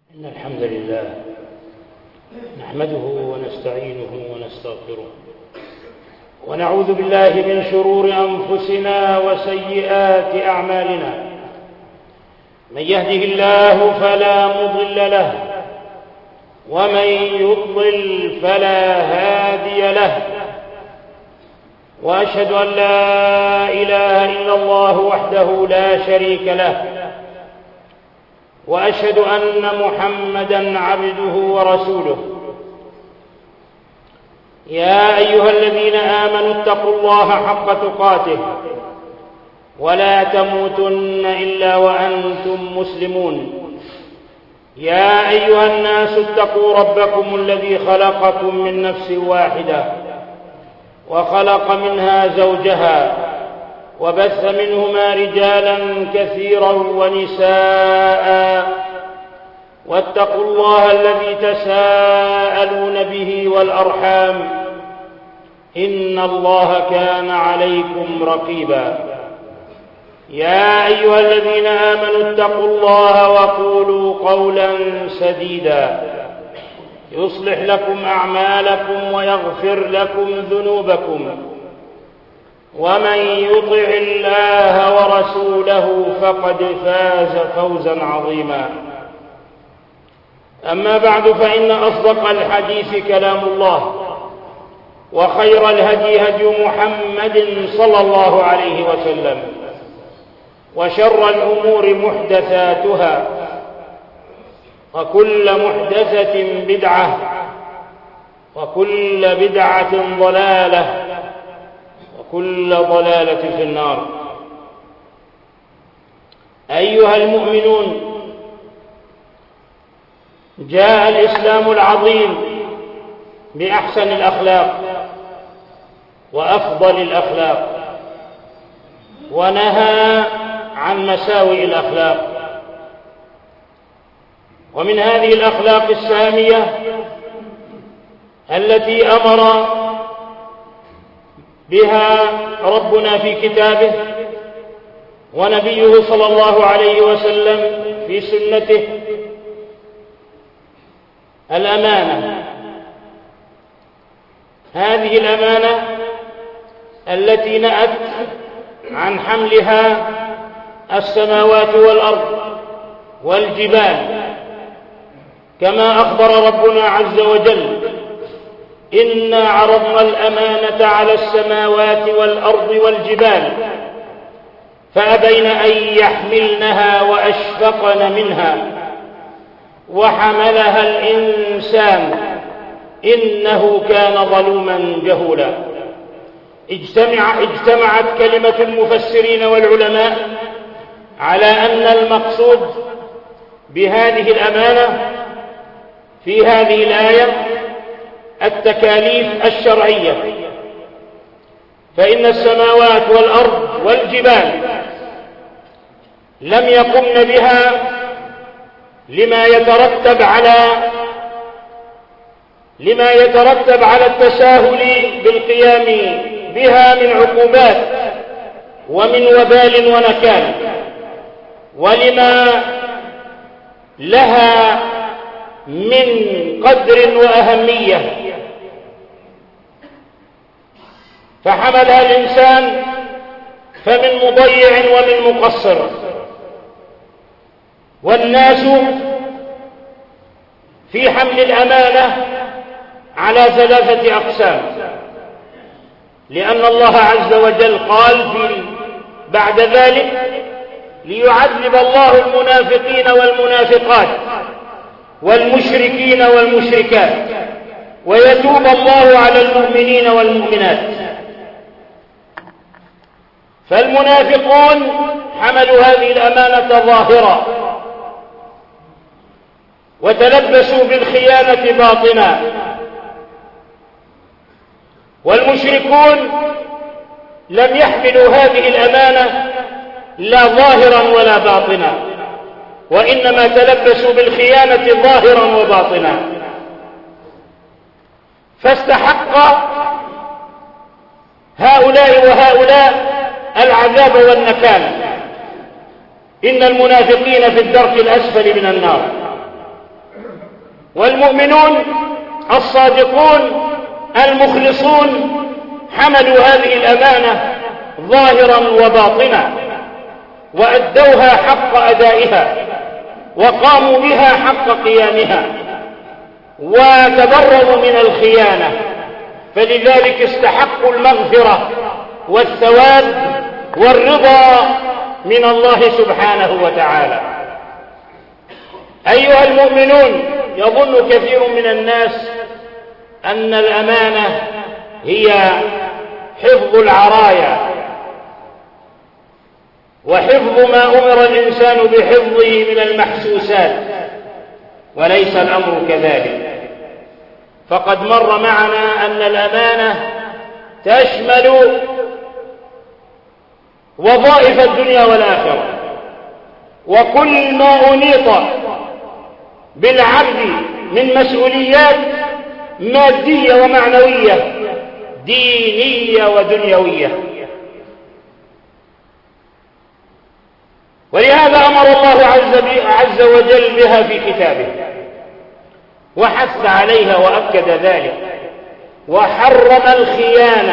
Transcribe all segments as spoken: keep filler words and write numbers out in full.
إن الحمد لله نحمده ونستعينه ونستغفره ونعوذ بالله من شرور أنفسنا وسيئات أعمالنا. من يهده الله فلا مضل له ومن يضلل فلا هادي له، وأشهد أن لا إله إلا الله وحده لا شريك له، وأشهد أن محمدًا عبده ورسوله. يا أيها الذين آمنوا اتقوا الله حق تقاته ولا تموتن إلا وأنتم مسلمون. يا أيها الناس اتقوا ربكم الذي خلقكم من نفس واحدة وخلق منها زوجها وبث منهما رجالا كثيرا ونساء، واتقوا الله الذي تساءلون به والأرحام إن الله كان عليكم رقيبا. يا أيها الذين آمنوا اتقوا الله وقولوا قولا سديدا يصلح لكم أعمالكم ويغفر لكم ذنوبكم، ومن يطع الله ورسوله فقد فاز فوزا عظيما. أما بعد، فإن أصدق الحديث كلام الله، وخير الهدي هدي محمد صلى الله عليه وسلم، وشر الأمور محدثاتها، وكل محدثة بدعة، وكل بدعة ضلالة، وكل ضلالة في النار. أيها المؤمنون، جاء الإسلام العظيم بأحسن الأخلاق وأفضل الأخلاق، ونهى عن مساوئ الأخلاق. ومن هذه الأخلاق السامية التي أمر بها ربنا في كتابه ونبيه صلى الله عليه وسلم في سنته الأمانة. هذه الأمانة التي نأت عن حملها السماوات والأرض والجبال، كما أخبر ربنا عز وجل: إنا عرضنا الأمانة على السماوات والأرض والجبال فأبين أن يحملنها وأشفقن منها وحملها الإنسان إنه كان ظلوما جهولا. اجتمع اجتمعت كلمة المفسرين والعلماء على أن المقصود بهذه الأمانة في هذه الآية التكاليف الشرعية، فإن السماوات والأرض والجبال لم يقمن بها لما يترتب على لما يترتب على التساهل بالقيام بها من عقوبات ومن وبال ونكال، ولما لها من قدر وأهمية، فحملها الإنسان فمن مضيع ومن مقصر. والناس في حمل الأمانة على ثلاثة أقسام، لأن الله عز وجل قال في بعد ذلك: ليعذب الله المنافقين والمنافقات والمشركين والمشركات ويتوب الله على المؤمنين والمؤمنات. فالمنافقون حملوا هذه الأمانة ظاهرا وتلبسوا بالخيانة باطنا، والمشركون لم يحملوا هذه الأمانة لا ظاهرا ولا باطنا، وإنما تلبسوا بالخيانة ظاهرا وباطنا، فاستحق هؤلاء وهؤلاء العذاب والنكال. إن المنافقين في الدرك الأسفل من النار، والمؤمنون الصادقون المخلصون حملوا هذه الأمانة ظاهرا وباطنا، وأدوها حق أدائها، وقاموا بها حق قيامها، وتبرؤوا من الخيانة، فلذلك استحقوا المغفرة والثواب والرضا من الله سبحانه وتعالى. أيها المؤمنون، يظن كثير من الناس أن الأمانة هي حفظ العرايا وحفظ ما أمر الإنسان بحفظه من المحسوسات، وليس الأمر كذلك. فقد مر معنا أن الأمانة تشمل وظائف الدنيا والآخرة، وكل ما أنيط بالعبد من مسؤوليات مادية ومعنوية دينية ودنيوية. ولهذا أمر الله عز وجل بها في كتابه، وحث عليها وأكد ذلك، وحرم الخيانة.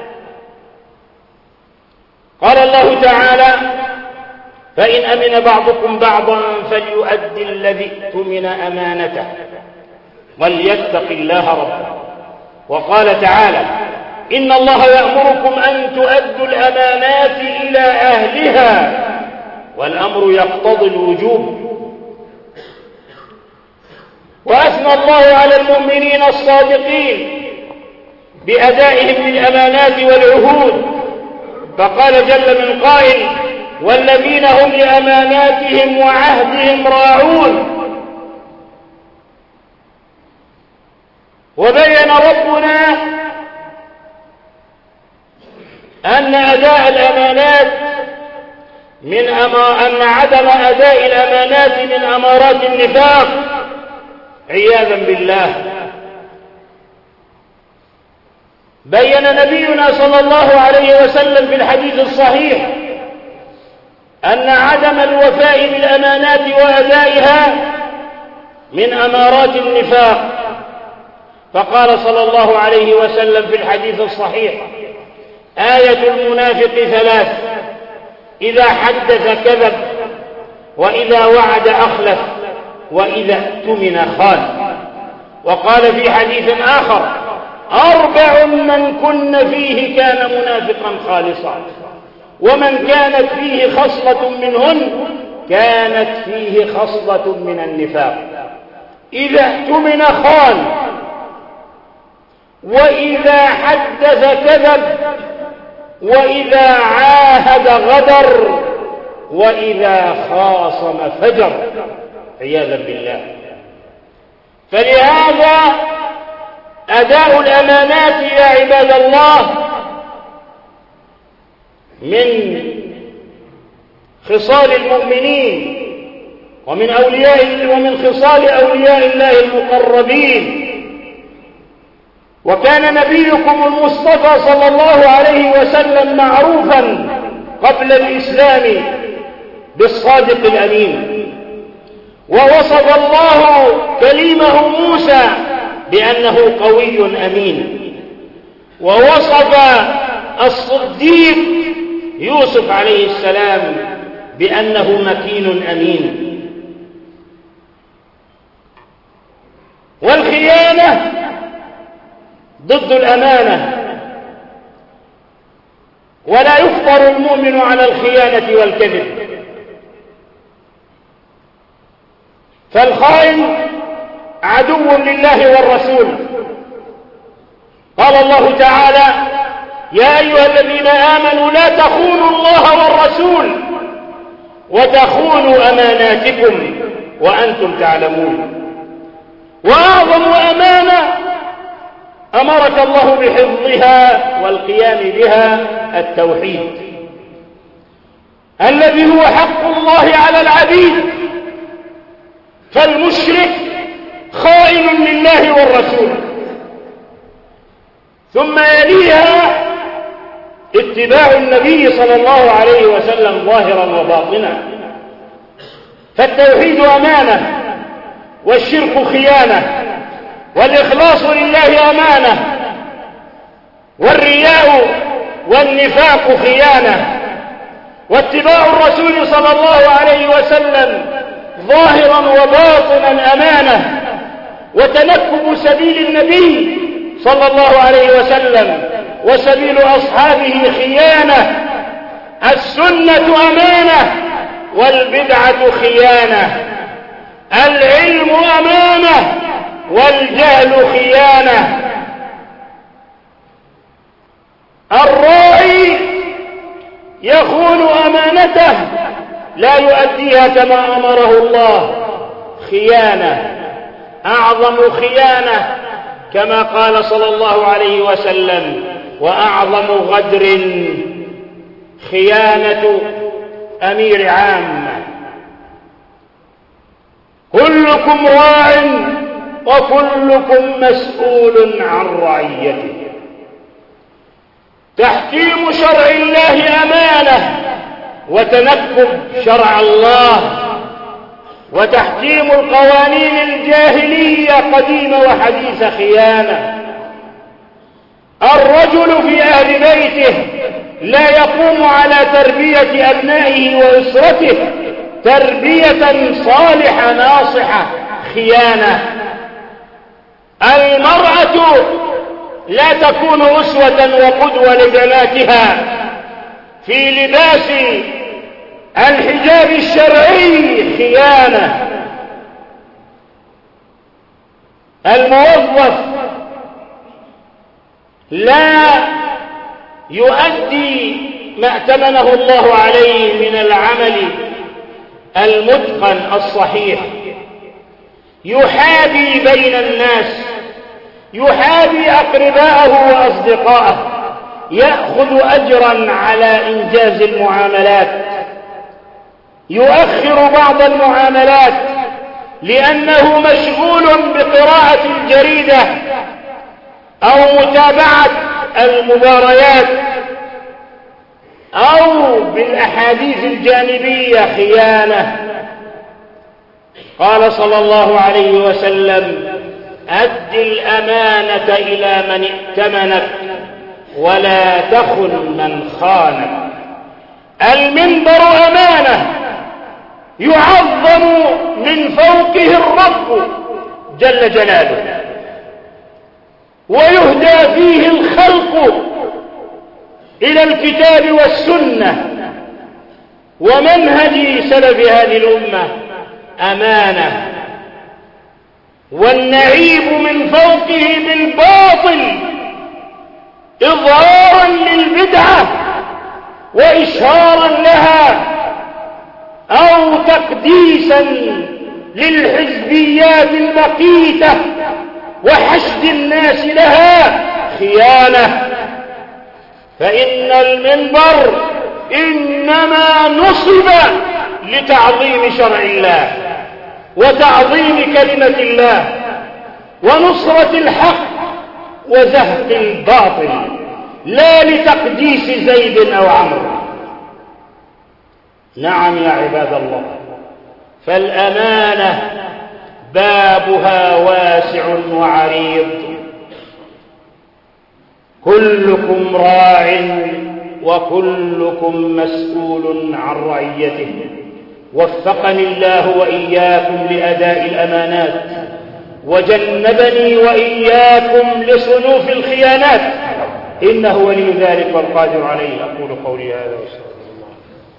قال الله تعالى: فإن أمن بعضكم بعضا فليؤدي الذي اؤتمن أمانته وليتق الله ربه. وقال تعالى: إن الله يأمركم أن تؤدوا الأمانات إلى أهلها، والأمر يقتضي الوجوب. وأثنى الله على المؤمنين الصادقين بأدائهم للأمانات والعهود، فقال جل من قائل: والذين هم لأماناتهم وعهدهم راعون. وبين ربنا أن أداء الأمانات من أما أن عدم أداء الأمانات من أمارات النفاق عياذا بالله. بين نبينا صلى الله عليه وسلم في الحديث الصحيح أن عدم الوفاء بالأمانات وأدائها من أمارات النفاق، فقال صلى الله عليه وسلم في الحديث الصحيح: آية المنافق ثلاث: إذا حدث كذب، وإذا وعد أخلف، وإذا اؤتمن خان. وقال في حديث آخر: أربع من كن فيه كان منافقا خالصا، ومن كانت فيه خصلة منهن كانت فيه خصلة من النفاق. إذا اؤتمن خان، وإذا حدث كذب، وإذا عاهد غدر، وإذا خاصم فجر، عياذا بالله. فلهذا أداء الأمانات يا عباد الله من خصال المؤمنين ومن أولياء ومن خصال أولياء الله المقربين. وكان نبيكم المصطفى صلى الله عليه وسلم معروفا قبل الإسلام بالصادق الأمين، ووصف الله كليمه موسى بأنه قوي أمين، ووصف الصديق يوسف عليه السلام بأنه مكين أمين. والخيانة ضد الأمانة، ولا يفطر المؤمن على الخيانة والكذب، فالخائن عدو لله والرسول. قال الله تعالى: يا أيها الذين آمنوا لا تخونوا الله والرسول وتخونوا أماناتكم وأنتم تعلمون. وأعظم أمانة أمرك الله بحفظها والقيام بها التوحيد، الذي هو حق الله على العبيد. فالمشرك خائن لله والرسول، ثم يليها اتباع النبي صلى الله عليه وسلم ظاهرا وباطنا. فالتوحيد أمانة، والشرك خيانة، والإخلاص لله أمانة، والرياء والنفاق خيانة، واتباع الرسول صلى الله عليه وسلم ظاهرا وباطنا أمانة، وتنكب سبيل النبي صلى الله عليه وسلم وسبيل أصحابه خيانة. السنة أمانة والبدعة خيانة، العلم أمانة والجهل خيانة. الراعي يخون أمانته لا يؤديها كما أمره الله، خيانة، أعظم خيانة، كما قال صلى الله عليه وسلم: وأعظم غدر خيانة أمير عام. كلكم راع وكلكم مسؤول عن رعيته. تحكيم شرع الله أمانة، وتنكب شرع الله، وتحكيم القوانين الجاهلية قديمة وحديثة خيانة. الرجل في أهل بيته لا يقوم على تربية أبنائه وأسرته تربية صالحة ناصحة، خيانة. المرأة لا تكون أسوة وقدوة لبناتها في لباس الحجاب الشرعي، خيانة. الموظف لا يؤدي ما ائتمنه الله عليه من العمل المتقن الصحيح، يحابي بين الناس، يحابي أقرباءه وأصدقائه، يأخذ أجرا على إنجاز المعاملات، يؤخر بعض المعاملات لأنه مشغول بقراءة الجريدة أو متابعة المباريات أو بالأحاديث الجانبية، خيانة. قال صلى الله عليه وسلم: أد الأمانة إلى من ائتمنك ولا تخن من خانك. المنبر أمانة يعظم من فوقه الرب جل جلاله، ويهدى فيه الخلق إلى الكتاب والسنة ومنهج سلف هذه الأمة، أمانة. والنعيب من فوقه بالباطل إظهارا للبدعة وإشهارا لها أو تقديسا للحزبيات المقيتة وحشد الناس لها، خيانة. فإن المنبر إنما نصب لتعظيم شرع الله وتعظيم كلمة الله ونصرة الحق وزهق الباطل، لا لتقديس زيد أو عمرو. نعم يا عباد الله، فالأمانة بابها واسع وعريض. كلكم راع وكلكم مسؤول عن رعيته. وفقني الله وإياكم لأداء الأمانات، وجنبني وإياكم لصنوف الخيانات، إنه ولي ذلك والقادر عليه. أقول قولي هذا واستغفر الله.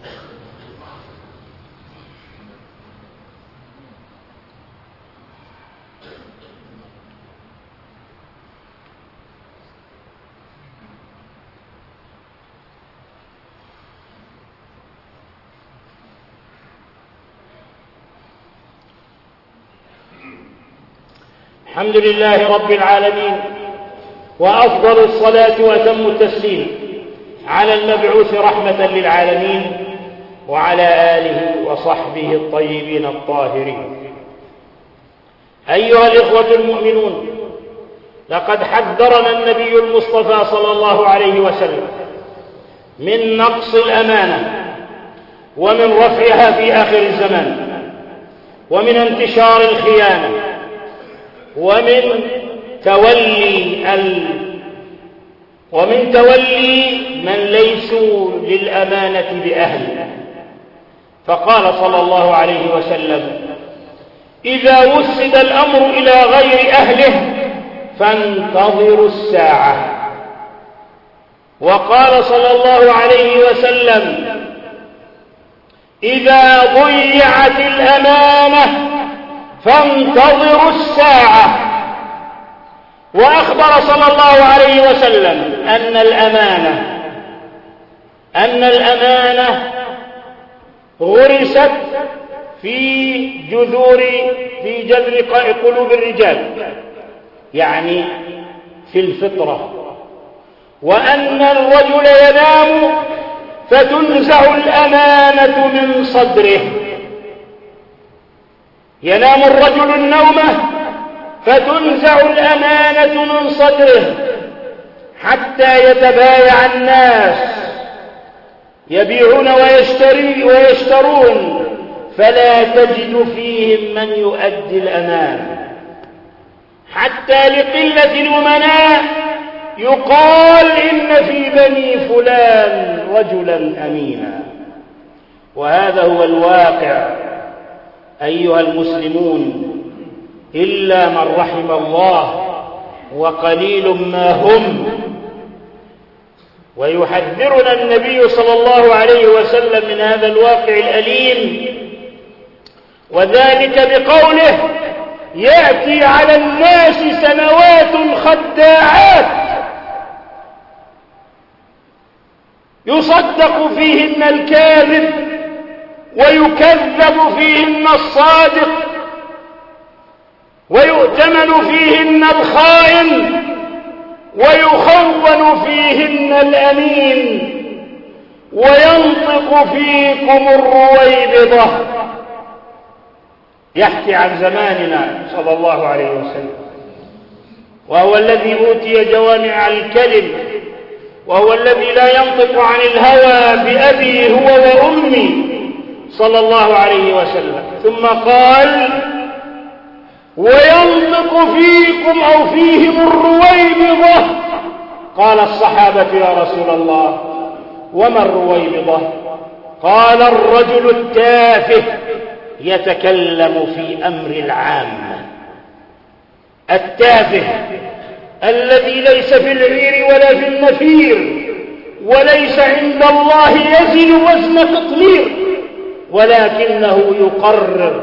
الحمد لله رب العالمين، وأفضل الصلاة وأتم التسليم على المبعوث رحمة للعالمين وعلى آله وصحبه الطيبين الطاهرين. أيها الإخوة المؤمنون، لقد حذرنا النبي المصطفى صلى الله عليه وسلم من نقص الأمانة ومن رفعها في آخر الزمان، ومن انتشار الخيانة ومن تولي ال ومن تولي من ليسوا للأمانة بأهل. فقال صلى الله عليه وسلم: إذا وسد الأمر إلى غير أهله فانتظروا الساعة. وقال صلى الله عليه وسلم: إذا ضيعت الأمانة فانتظروا الساعة. وأخبر صلى الله عليه وسلم أن الأمانة أن الأمانة غرست في جذور في جذر قلوب الرجال، يعني في الفطرة، وأن الرجل ينام فتنزع الأمانة من صدره. ينام الرجل النومة فتنزع الأمانة من صدره حتى يتبايع الناس يبيعون ويشتري ويشترون فلا تجد فيهم من يؤدي الأمانة، حتى لقلة الأمناء يقال إن في بني فلان رجلا أمينا. وهذا هو الواقع أيها المسلمون، إلا من رحم الله، وقليل ما هم. ويحذرنا النبي صلى الله عليه وسلم من هذا الواقع الأليم، وذلك بقوله: يأتي على الناس سنوات خداعات يصدق فيهن الكاذب ويكذب فيهن الصادق ويؤتمن فيهن الخائن ويخون فيهن الأمين وينطق فيكم الرويبضة. يحكي عن زماننا صلى الله عليه وسلم، وهو الذي أوتي جوامع الكلم، وهو الذي لا ينطق عن الهوى بأبي هو وأمي صلى الله عليه وسلم. ثم قال: وينطق فيكم أو فيهم الرويبضة. قال الصحابة: يا رسول الله وما الرويبضة؟ قال: الرجل التافه يتكلم في أمر العامة. التافه الذي ليس في العير ولا في النفير، وليس عند الله يزن وزن قطمير، ولكنه يقرر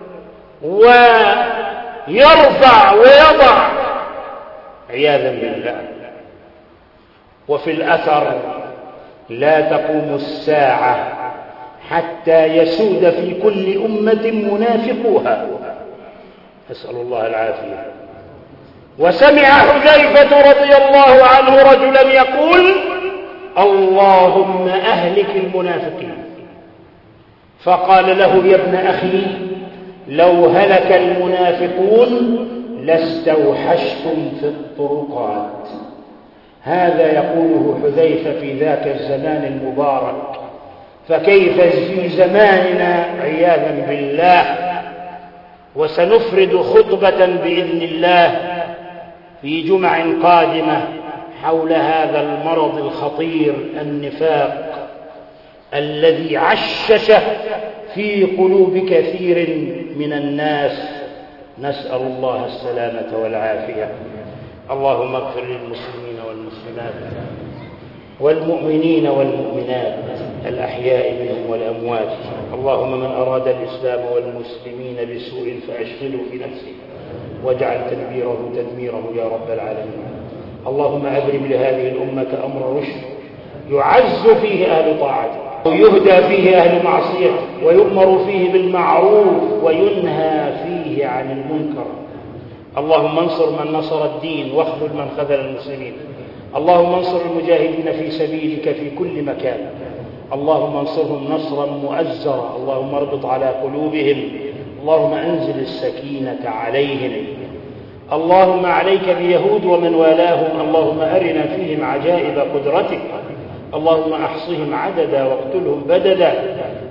ويرفع ويضع عياذا بالله. وفي الأثر: لا تقوم الساعة حتى يسود في كل أمة منافقوها. نسأل الله العافية. وسمع حذيفة رضي الله عنه رجلا يقول: اللهم أهلك المنافقين. فقال له: يا ابن أخي، لو هلك المنافقون لاستوحشتم في الطرقات. هذا يقوله حذيفة في ذاك الزمان المبارك، فكيف في زماننا عياذا بالله. وسنفرد خطبة بإذن الله في جمع قادمة حول هذا المرض الخطير، النفاق، الذي عشش في قلوب كثير من الناس. نسأل الله السلامة والعافية. اللهم اغفر للمسلمين والمسلمات والمؤمنين والمؤمنات الأحياء منهم والأموات. اللهم من أراد الإسلام والمسلمين بسوء فأشغله في نفسه واجعل تدبيره تدميره يا رب العالمين. اللهم أبرم لهذه الأمة أمر رشد يعز فيه أهل طاعته ويهدى فيه أهل معصيته ويؤمر فيه بالمعروف وينهى فيه عن المنكر. اللهم انصر من نصر الدين واخذل من خذل المسلمين. اللهم انصر المجاهدين في سبيلك في كل مكان. اللهم انصرهم نصرا مؤزرا. اللهم اربط على قلوبهم. اللهم انزل السكينة عليهم. اللهم عليك بيهود ومن والاهم. اللهم أرنا فيهم عجائب قدرتك. اللهم أحصهم عددا واقتلهم بددا.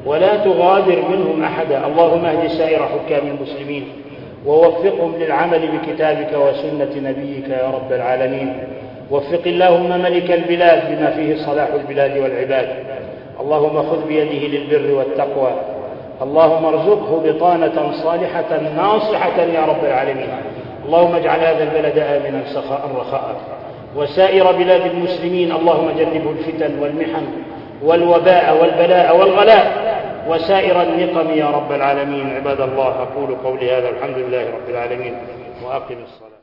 ولا تغادر منهم أحدا. اللهم اهد سائر حكام المسلمين ووفقهم للعمل بكتابك وسنة نبيك يا رب العالمين. وفق اللهم ملك البلاد بما فيه صلاح البلاد والعباد. اللهم خذ بيده للبر والتقوى. اللهم ارزقه بطانة صالحة ناصحة يا رب العالمين. اللهم اجعل هذا البلد آمنا سخاء رخاء وسائر بلاد المسلمين. اللهم جنبه الفتن والمحن والوباء والبلاء والغلاء وسائر النقم يا رب العالمين. عباد الله، أقول قولي هذا، الحمد لله رب العالمين، وأقم الصلاة.